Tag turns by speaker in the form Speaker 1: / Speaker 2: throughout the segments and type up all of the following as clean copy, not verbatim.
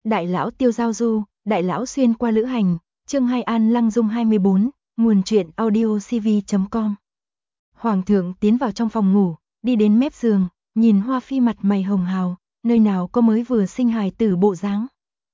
Speaker 1: Đại lão Tiêu Giao Du, Đại lão xuyên qua lữ hành, chương 2 An Lăng Dung 24, nguồn truyện audiocv.com. Hoàng thượng tiến vào trong phòng ngủ, đi đến mép giường, nhìn Hoa Phi mặt mày hồng hào, nơi nào có mới vừa sinh hài tử bộ dáng.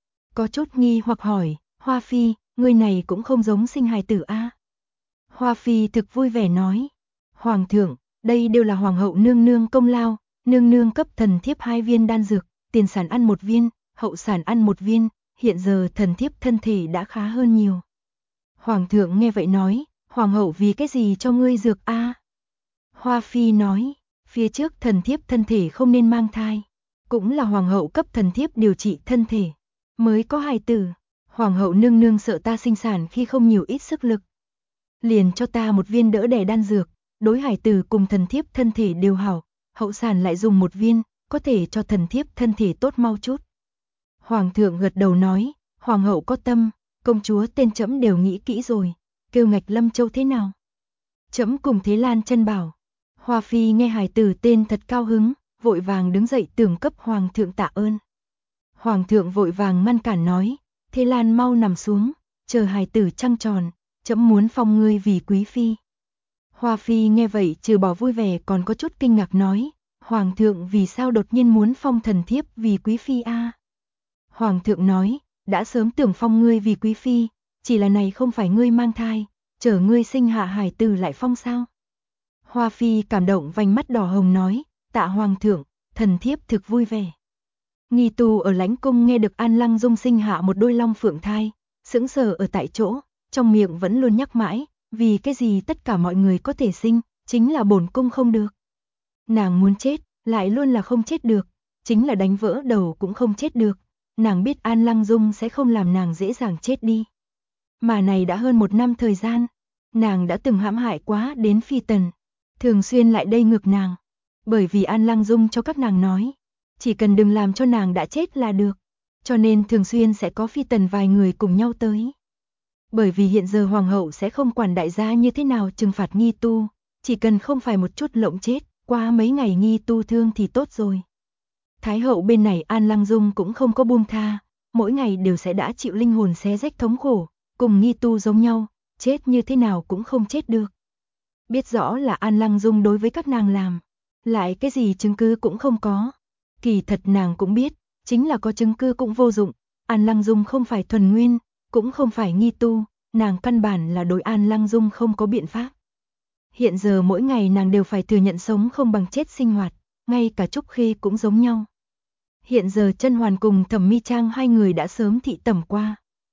Speaker 1: Có chút nghi hoặc hỏi, Hoa Phi, người này cũng không giống sinh hài tử a. Hoa Phi thực vui vẻ nói, Hoàng thượng, đây đều là Hoàng hậu nương nương công lao, nương nương cấp thần thiếp 2 viên đan dược, tiền sản ăn 1 viên, hậu sản ăn 1 viên, hiện giờ thần thiếp thân thể đã khá hơn nhiều. Hoàng thượng nghe vậy nói, Hoàng hậu vì cái gì cho ngươi dược a? Hoa Phi nói, phía trước thần thiếp thân thể không nên mang thai, cũng là Hoàng hậu cấp thần thiếp điều trị thân thể, mới có hài tử. Hoàng hậu nương nương sợ ta sinh sản khi không nhiều ít sức lực, liền cho ta 1 viên đỡ đẻ đan dược, đối hài tử cùng thần thiếp thân thể đều hảo, hậu sản lại dùng 1 viên, có thể cho thần thiếp thân thể tốt mau chút. Hoàng thượng gật đầu nói, Hoàng hậu có tâm, công chúa tên trẫm đều nghĩ kỹ rồi, kêu Ngạch Lâm Châu thế nào? Trẫm cùng Thế Lan Chân bảo. Hoa Phi nghe hài tử tên thật cao hứng, vội vàng đứng dậy tưởng cấp Hoàng thượng tạ ơn. Hoàng thượng vội vàng ngăn cản nói, Thế Lan mau nằm xuống, chờ hài tử trăng tròn, trẫm muốn phong ngươi vì quý phi. Hoa Phi nghe vậy trừ bỏ vui vẻ còn có chút kinh ngạc nói, Hoàng thượng vì sao đột nhiên muốn phong thần thiếp vì quý phi a? Hoàng thượng nói, đã sớm tưởng phong ngươi vì quý phi, chỉ là này không phải ngươi mang thai, chờ ngươi sinh hạ hài tử lại phong sao? Hoa Phi cảm động vành mắt đỏ hồng nói, tạ Hoàng thượng, thần thiếp thực vui vẻ. Nghi Tu ở Lãnh Cung nghe được An Lăng Dung sinh hạ một đôi long phượng thai, sững sờ ở tại chỗ, trong miệng vẫn luôn nhắc mãi, vì cái gì tất cả mọi người có thể sinh, chính là bổn cung không được. Nàng muốn chết, lại luôn là không chết được, chính là đánh vỡ đầu cũng không chết được. Nàng biết An Lăng Dung sẽ không làm nàng dễ dàng chết đi. Mà này đã hơn 1 năm thời gian, nàng đã từng hãm hại quá đến Phi Tần, thường xuyên lại đây ngược nàng. Bởi vì An Lăng Dung cho các nàng nói, chỉ cần đừng làm cho nàng đã chết là được, cho nên thường xuyên sẽ có Phi Tần vài người cùng nhau tới. Bởi vì hiện giờ Hoàng hậu sẽ không quản đại gia như thế nào trừng phạt Nghi Tu, chỉ cần không phải một chút lộng chết, qua mấy ngày Nghi Tu thương thì tốt rồi. Thái hậu bên này An Lăng Dung cũng không có buông tha, mỗi ngày đều sẽ đã chịu linh hồn xé rách thống khổ, cùng Nghi Tu giống nhau, chết như thế nào cũng không chết được. Biết rõ là An Lăng Dung đối với các nàng làm, lại cái gì chứng cứ cũng không có. Kỳ thật nàng cũng biết, chính là có chứng cứ cũng vô dụng, An Lăng Dung không phải thuần nguyên, cũng không phải Nghi Tu, nàng căn bản là đối An Lăng Dung không có biện pháp. Hiện giờ mỗi ngày nàng đều phải thừa nhận sống không bằng chết sinh hoạt, ngay cả Trúc Khê cũng giống nhau. Hiện giờ Chân Hoàn cùng Thẩm Mi Trang 2 người đã sớm thị tẩm qua.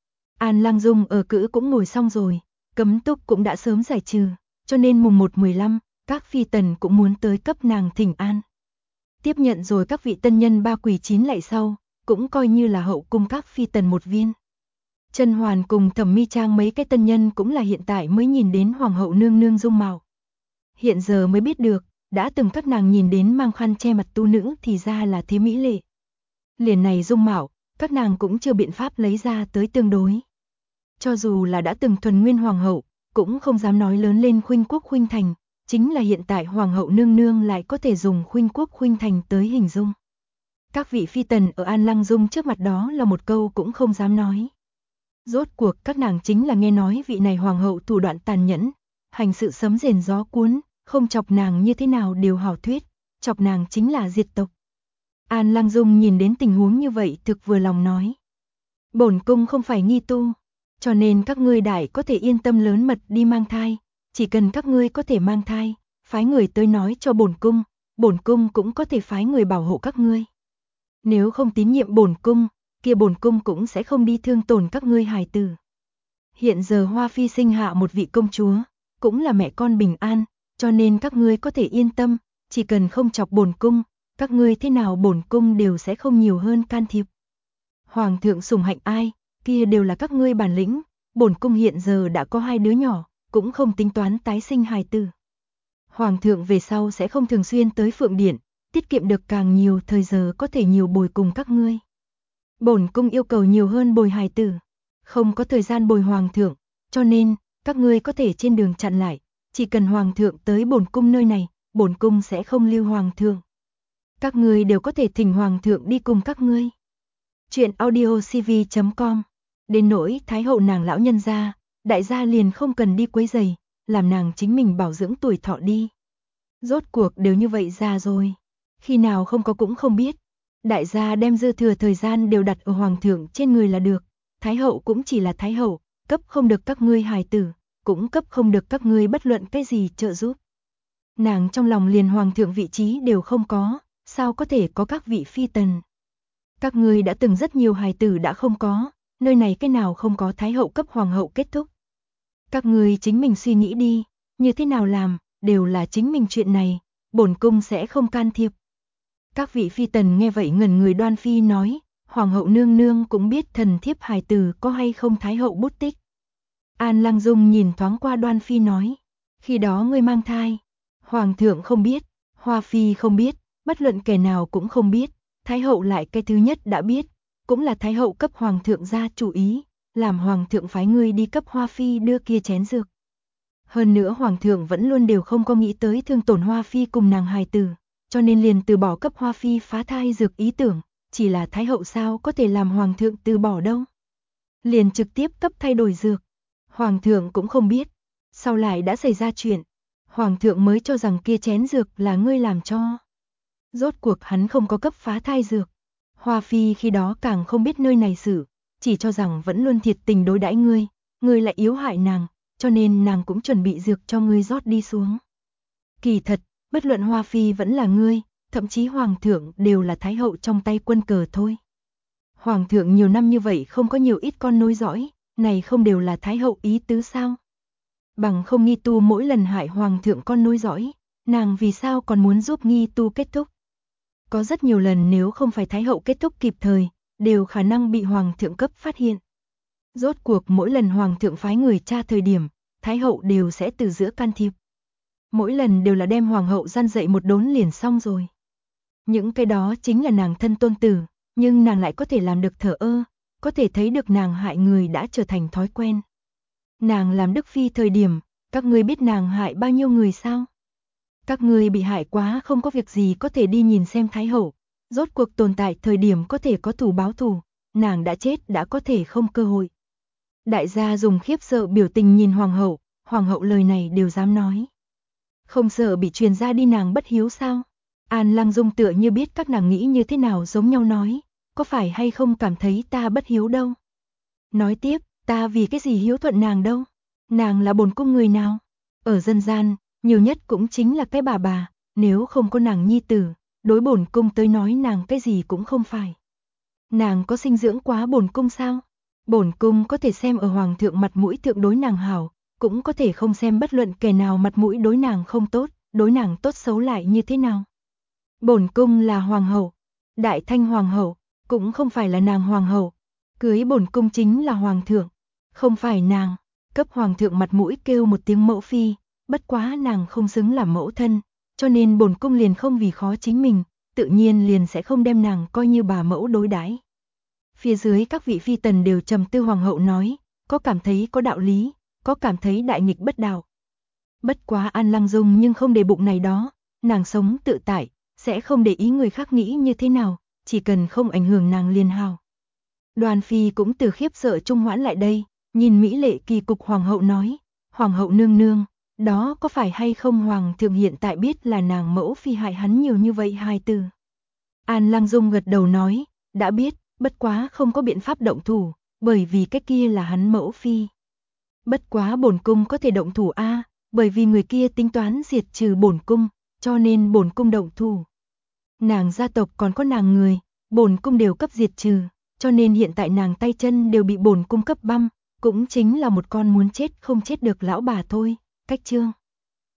Speaker 1: An Lăng Dung ở cữ cũng ngồi xong rồi, cấm túc cũng đã sớm giải trừ, cho nên mùng 1/15, các phi tần cũng muốn tới cấp nàng thỉnh an. Tiếp nhận rồi các vị tân nhân 3 quỳ 9 lạy sau, cũng coi như là hậu cung các phi tần 1 viên. Chân Hoàn cùng Thẩm Mi Trang mấy cái tân nhân cũng là hiện tại mới nhìn đến Hoàng hậu nương nương dung mạo. Hiện giờ mới biết được, đã từng các nàng nhìn đến mang khăn che mặt tu nữ thì ra là thế mỹ lệ. Liền này dung mạo, các nàng cũng chưa biện pháp lấy ra tới tương đối. Cho dù là đã từng thuần nguyên hoàng hậu, cũng không dám nói lớn lên khuynh quốc khuynh thành, chính là hiện tại Hoàng hậu nương nương lại có thể dùng khuynh quốc khuynh thành tới hình dung. Các vị phi tần ở An Lăng Dung trước mặt đó là một câu cũng không dám nói. Rốt cuộc các nàng chính là nghe nói vị này hoàng hậu thủ đoạn tàn nhẫn, hành sự sấm rền gió cuốn, không chọc nàng như thế nào đều hảo thuyết, chọc nàng chính là diệt tộc. An Lăng Dung nhìn đến tình huống như vậy thực vừa lòng nói. Bổn cung không phải Nghi Tu, cho nên các ngươi đại có thể yên tâm lớn mật đi mang thai, chỉ cần các ngươi có thể mang thai, phái người tới nói cho bổn cung cũng có thể phái người bảo hộ các ngươi. Nếu không tín nhiệm bổn cung, kia bổn cung cũng sẽ không đi thương tổn các ngươi hài tử. Hiện giờ Hoa Phi sinh hạ một vị công chúa, cũng là mẹ con bình an, cho nên các ngươi có thể yên tâm, chỉ cần không chọc bổn cung, các ngươi thế nào bổn cung đều sẽ không nhiều hơn can thiệp. Hoàng thượng sủng hạnh ai, kia đều là các ngươi bản lĩnh, bổn cung hiện giờ đã có 2 đứa nhỏ, cũng không tính toán tái sinh hài tử. Hoàng thượng về sau sẽ không thường xuyên tới Phượng Điện, tiết kiệm được càng nhiều thời giờ có thể nhiều bồi cùng các ngươi. Bổn cung yêu cầu nhiều hơn bồi hài tử, không có thời gian bồi hoàng thượng, cho nên các ngươi có thể trên đường chặn lại, chỉ cần hoàng thượng tới bổn cung nơi này, bổn cung sẽ không lưu hoàng thượng. Các ngươi đều có thể thỉnh hoàng thượng đi cùng các ngươi. Chuyện audio cv.com. Đến nỗi Thái hậu nàng lão nhân gia, đại gia liền không cần đi quấy rầy, làm nàng chính mình bảo dưỡng tuổi thọ đi. Rốt cuộc đều như vậy già rồi, khi nào không có cũng không biết. Đại gia đem dư thừa thời gian đều đặt ở hoàng thượng trên người là được. Thái hậu cũng chỉ là thái hậu, cấp không được các ngươi hài tử, cũng cấp không được các ngươi bất luận cái gì trợ giúp. Nàng trong lòng liền hoàng thượng vị trí đều không có, sao có thể có các vị phi tần. Các ngươi đã từng rất nhiều hài tử đã không có, nơi này cái nào không có thái hậu cấp hoàng hậu kết thúc. Các ngươi chính mình suy nghĩ đi, như thế nào làm, đều là chính mình chuyện này, bổn cung sẽ không can thiệp. Các vị phi tần nghe vậy ngẩn người. Đoan Phi nói, hoàng hậu nương nương cũng biết thần thiếp hài tử có hay không thái hậu bút tích. An Lăng Dung nhìn thoáng qua Đoan Phi nói, khi đó ngươi mang thai, hoàng thượng không biết, Hoa Phi không biết, bất luận kẻ nào cũng không biết, thái hậu lại cái thứ nhất đã biết, cũng là thái hậu cấp hoàng thượng ra chủ ý, làm hoàng thượng phái ngươi đi cấp Hoa Phi đưa kia chén dược. Hơn nữa hoàng thượng vẫn luôn đều không có nghĩ tới thương tổn Hoa Phi cùng nàng hài tử, cho nên liền từ bỏ cấp Hoa Phi phá thai dược ý tưởng, chỉ là thái hậu sao có thể làm hoàng thượng từ bỏ đâu. Liền trực tiếp cấp thay đổi dược. Hoàng thượng cũng không biết, sau lại đã xảy ra chuyện, hoàng thượng mới cho rằng kia chén dược là ngươi làm cho. Rốt cuộc hắn không có cấp phá thai dược. Hoa Phi khi đó càng không biết nơi này sự, chỉ cho rằng vẫn luôn thiệt tình đối đãi ngươi, ngươi lại yếu hại nàng, cho nên nàng cũng chuẩn bị dược cho ngươi rót đi xuống. Kỳ thật, bất luận Hoa Phi vẫn là ngươi, thậm chí hoàng thượng đều là thái hậu trong tay quân cờ thôi. Hoàng thượng nhiều năm như vậy không có nhiều ít con nối dõi, này không đều là thái hậu ý tứ sao? Bằng không Nghi Tu mỗi lần hại hoàng thượng con nối dõi, nàng vì sao còn muốn giúp Nghi Tu kết thúc? Có rất nhiều lần nếu không phải thái hậu kết thúc kịp thời, đều khả năng bị hoàng thượng cấp phát hiện. Rốt cuộc mỗi lần hoàng thượng phái người tra thời điểm, thái hậu đều sẽ từ giữa can thiệp. Mỗi lần đều là đem hoàng hậu gian dậy một đốn liền xong rồi. Những cái đó chính là nàng thân tôn tử, nhưng nàng lại có thể làm được thờ ơ, có thể thấy được nàng hại người đã trở thành thói quen. Nàng làm Đức Phi thời điểm, các ngươi biết nàng hại bao nhiêu người sao? Các ngươi bị hại quá không có việc gì có thể đi nhìn xem thái hậu, rốt cuộc tồn tại thời điểm có thể có thù báo thù, nàng đã chết đã có thể không cơ hội. Đại gia dùng khiếp sợ biểu tình nhìn hoàng hậu lời này đều dám nói. Không sợ bị truyền ra đi nàng bất hiếu sao? An Lăng Dung tựa như biết các nàng nghĩ như thế nào giống nhau nói, có phải hay không cảm thấy ta bất hiếu đâu? Nói tiếp, ta vì cái gì hiếu thuận nàng đâu? Nàng là bổn cung người nào? Ở dân gian, nhiều nhất cũng chính là cái bà, nếu không có nàng nhi tử, đối bổn cung tới nói nàng cái gì cũng không phải. Nàng có sinh dưỡng quá bổn cung sao? Bổn cung có thể xem ở hoàng thượng mặt mũi thượng đối nàng hảo, cũng có thể không xem bất luận kẻ nào mặt mũi đối nàng không tốt, đối nàng tốt xấu lại như thế nào. Bổn cung là hoàng hậu, Đại Thanh hoàng hậu, cũng không phải là nàng hoàng hậu, cưới bổn cung chính là hoàng thượng, không phải nàng, cấp hoàng thượng mặt mũi kêu một tiếng mẫu phi, bất quá nàng không xứng làm mẫu thân, cho nên bổn cung liền không vì khó chính mình, tự nhiên liền sẽ không đem nàng coi như bà mẫu đối đãi. Phía dưới các vị phi tần đều trầm tư. Hoàng hậu nói, có cảm thấy có đạo lý, có cảm thấy đại nghịch bất đạo. Bất quá An Lăng Dung nhưng không để bụng này đó, nàng sống tự tại, sẽ không để ý người khác nghĩ như thế nào, chỉ cần không ảnh hưởng nàng liền hào. Đoan Phi cũng từ khiếp sợ trung hoãn lại đây, nhìn mỹ lệ kỳ cục hoàng hậu nói, hoàng hậu nương nương, đó có phải hay không hoàng thượng hiện tại biết là nàng mẫu phi hại hắn nhiều như vậy hài tử? An Lăng Dung gật đầu nói, đã biết, bất quá không có biện pháp động thủ, bởi vì cái kia là hắn mẫu phi. Bất quá bổn cung có thể động thủ a, bởi vì người kia tính toán diệt trừ bổn cung, cho nên bổn cung động thủ. Nàng gia tộc còn có nàng người, bổn cung đều cấp diệt trừ, cho nên hiện tại nàng tay chân đều bị bổn cung cấp băm, cũng chính là một con muốn chết không chết được lão bà thôi. Cách chương